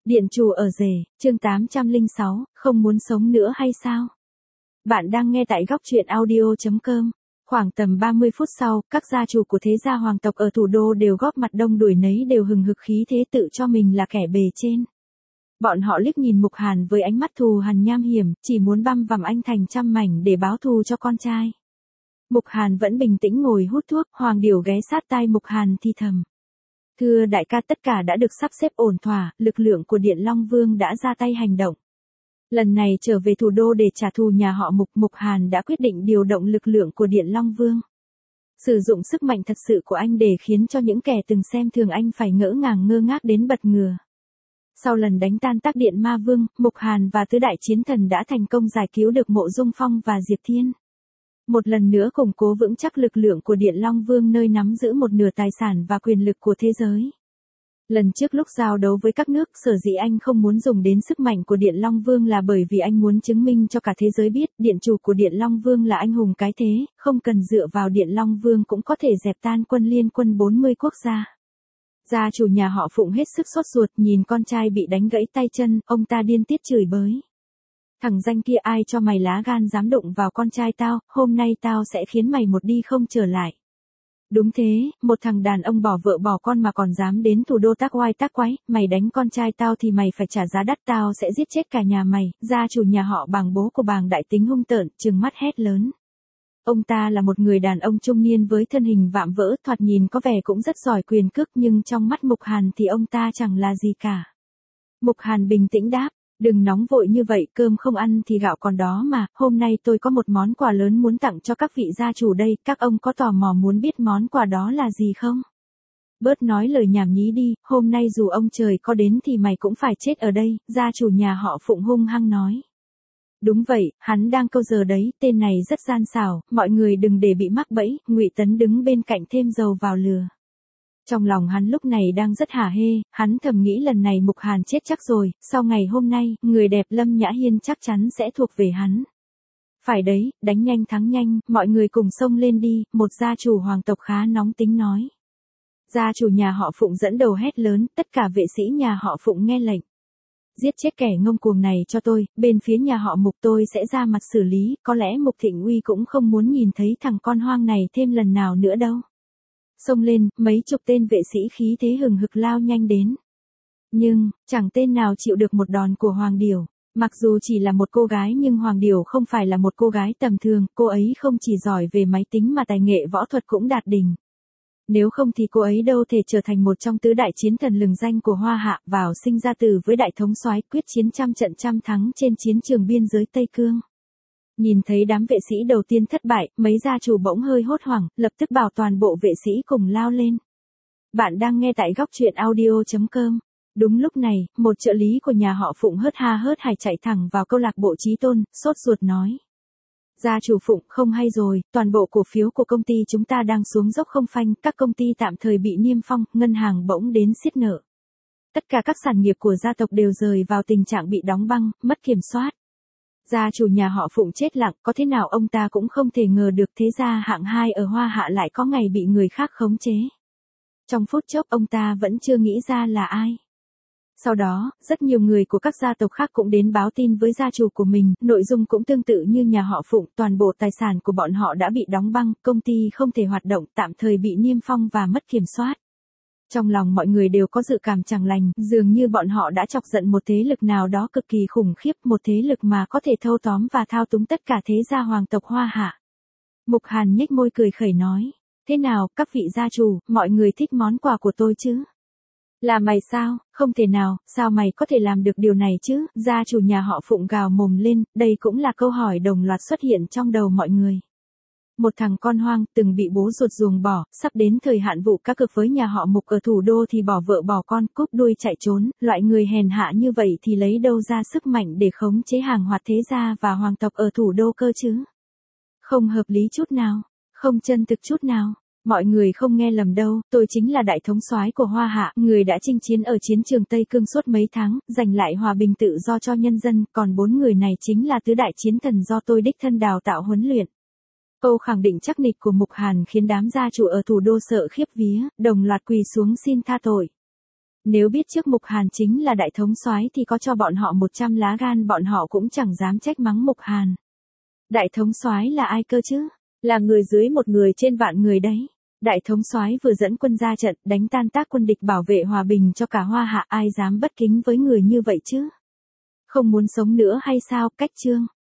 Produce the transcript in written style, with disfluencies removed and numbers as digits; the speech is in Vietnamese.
Điện chủ ở rể, chương 806, không muốn sống nữa hay sao? Bạn đang nghe tại góc truyện audio.com. Khoảng tầm 30 phút sau, các gia chủ của thế gia hoàng tộc ở thủ đô đều góp mặt đông đuổi nấy đều hừng hực khí thế tự cho mình là kẻ bề trên. Bọn họ liếc nhìn Mục Hàn với ánh mắt thù hằn nham hiểm, chỉ muốn băm vằm anh thành trăm mảnh để báo thù cho con trai. Mục Hàn vẫn bình tĩnh ngồi hút thuốc, Hoàng Điểu ghé sát tai Mục Hàn thì thầm. Thưa đại ca, tất cả đã được sắp xếp ổn thỏa, lực lượng của Điện Long Vương đã ra tay hành động. Lần này trở về thủ đô để trả thù nhà họ Mục, Mục Hàn đã quyết định điều động lực lượng của Điện Long Vương. Sử dụng sức mạnh thật sự của anh để khiến cho những kẻ từng xem thường anh phải ngỡ ngàng ngơ ngác đến bật ngửa. Sau lần đánh tan tác Điện Ma Vương, Mục Hàn và tứ đại chiến thần đã thành công giải cứu được Mộ Dung Phong và Diệp Thiên. Một lần nữa củng cố vững chắc lực lượng của Điện Long Vương nơi nắm giữ một nửa tài sản và quyền lực của thế giới. Lần trước lúc giao đấu với các nước, sở dĩ anh không muốn dùng đến sức mạnh của Điện Long Vương là bởi vì anh muốn chứng minh cho cả thế giới biết, điện chủ của Điện Long Vương là anh hùng cái thế, không cần dựa vào Điện Long Vương cũng có thể dẹp tan quân liên quân 40 quốc gia. Gia chủ nhà họ Phụng hết sức sốt ruột nhìn con trai bị đánh gãy tay chân, ông ta điên tiết chửi bới. Thằng danh kia, ai cho mày lá gan dám đụng vào con trai tao, hôm nay tao sẽ khiến mày một đi không trở lại. Đúng thế, một thằng đàn ông bỏ vợ bỏ con mà còn dám đến thủ đô tác oai tác quái, mày đánh con trai tao thì mày phải trả giá đắt, tao sẽ giết chết cả nhà mày. Gia chủ nhà họ Bàng, bố của Bàng Đại tính hung tợn, trừng mắt hét lớn. Ông ta là một người đàn ông trung niên với thân hình vạm vỡ, thoạt nhìn có vẻ cũng rất giỏi quyền cước, nhưng trong mắt Mục Hàn thì ông ta chẳng là gì cả. Mục Hàn bình tĩnh đáp. Đừng nóng vội như vậy, cơm không ăn thì gạo còn đó mà, hôm nay tôi có một món quà lớn muốn tặng cho các vị gia chủ đây, các ông có tò mò muốn biết món quà đó là gì không? Bớt nói lời nhảm nhí đi, hôm nay dù ông trời có đến thì mày cũng phải chết ở đây, gia chủ nhà họ Phụng hung hăng nói. Đúng vậy, hắn đang câu giờ đấy, tên này rất gian xảo, mọi người đừng để bị mắc bẫy. Ngụy Tấn đứng bên cạnh thêm dầu vào lửa. Trong lòng hắn lúc này đang rất hả hê, hắn thầm nghĩ lần này Mục Hàn chết chắc rồi, sau ngày hôm nay, người đẹp Lâm Nhã Hiên chắc chắn sẽ thuộc về hắn. Phải đấy, đánh nhanh thắng nhanh, mọi người cùng xông lên đi, một gia chủ hoàng tộc khá nóng tính nói. Gia chủ nhà họ Phụng dẫn đầu hét lớn, tất cả vệ sĩ nhà họ Phụng nghe lệnh. Giết chết kẻ ngông cuồng này cho tôi, bên phía nhà họ Mục tôi sẽ ra mặt xử lý, có lẽ Mục Thịnh Uy cũng không muốn nhìn thấy thằng con hoang này thêm lần nào nữa đâu. Xông lên, mấy chục tên vệ sĩ khí thế hừng hực lao nhanh đến. Nhưng, chẳng tên nào chịu được một đòn của Hoàng Điểu. Mặc dù chỉ là một cô gái nhưng Hoàng Điểu không phải là một cô gái tầm thường, cô ấy không chỉ giỏi về máy tính mà tài nghệ võ thuật cũng đạt đỉnh. Nếu không thì cô ấy đâu thể trở thành một trong tứ đại chiến thần lừng danh của Hoa Hạ, vào sinh ra tử với đại thống soái, quyết chiến trăm trận trăm thắng trên chiến trường biên giới Tây Cương. Nhìn thấy đám vệ sĩ đầu tiên thất bại, mấy gia chủ bỗng hơi hốt hoảng, lập tức bảo toàn bộ vệ sĩ cùng lao lên. Bạn đang nghe tại góc truyện audio.com. Đúng lúc này, một trợ lý của nhà họ Phụng hớt ha hớt hải chạy thẳng vào câu lạc bộ Chí Tôn, sốt ruột nói. Gia chủ Phụng, không hay rồi, toàn bộ cổ phiếu của công ty chúng ta đang xuống dốc không phanh, các công ty tạm thời bị niêm phong, ngân hàng bỗng đến siết nợ. Tất cả các sản nghiệp của gia tộc đều rơi vào tình trạng bị đóng băng, mất kiểm soát. Gia chủ nhà họ Phụng chết lặng, có thế nào ông ta cũng không thể ngờ được thế gia hạng 2 ở Hoa Hạ lại có ngày bị người khác khống chế. Trong phút chốc ông ta vẫn chưa nghĩ ra là ai. Sau đó, rất nhiều người của các gia tộc khác cũng đến báo tin với gia chủ của mình, nội dung cũng tương tự như nhà họ Phụng, toàn bộ tài sản của bọn họ đã bị đóng băng, công ty không thể hoạt động, tạm thời bị niêm phong và mất kiểm soát. Trong lòng mọi người đều có dự cảm chẳng lành, dường như bọn họ đã chọc giận một thế lực nào đó cực kỳ khủng khiếp, một thế lực mà có thể thâu tóm và thao túng tất cả thế gia hoàng tộc Hoa Hạ. Mục Hàn nhếch môi cười khẩy nói, thế nào, các vị gia chủ, mọi người thích món quà của tôi chứ? Là mày sao? Không thể nào, sao mày có thể làm được điều này chứ? Gia chủ nhà họ Phụng gào mồm lên, đây cũng là câu hỏi đồng loạt xuất hiện trong đầu mọi người. Một thằng con hoang, từng bị bố ruột ruồng bỏ, sắp đến thời hạn vụ cá cược với nhà họ Mục ở thủ đô thì bỏ vợ bỏ con, cúp đuôi chạy trốn, loại người hèn hạ như vậy thì lấy đâu ra sức mạnh để khống chế hàng hoạt thế gia và hoàng tộc ở thủ đô cơ chứ? Không hợp lý chút nào, không chân thực chút nào. Mọi người không nghe lầm đâu, tôi chính là đại thống soái của Hoa Hạ, người đã chinh chiến ở chiến trường Tây Cương suốt mấy tháng, giành lại hòa bình tự do cho nhân dân, còn 4 người này chính là tứ đại chiến thần do tôi đích thân đào tạo huấn luyện. Câu khẳng định chắc nịch của Mục Hàn khiến đám gia chủ ở thủ đô sợ khiếp vía, đồng loạt quỳ xuống xin tha tội. Nếu biết trước Mục Hàn chính là đại thống soái thì có cho bọn họ 100 lá gan bọn họ cũng chẳng dám trách mắng Mục Hàn. Đại thống soái là ai cơ chứ? Là người dưới một người trên vạn người đấy. Đại thống soái vừa dẫn quân ra trận, đánh tan tác quân địch bảo vệ hòa bình cho cả Hoa Hạ, ai dám bất kính với người như vậy chứ? Không muốn sống nữa hay sao? Cách chương.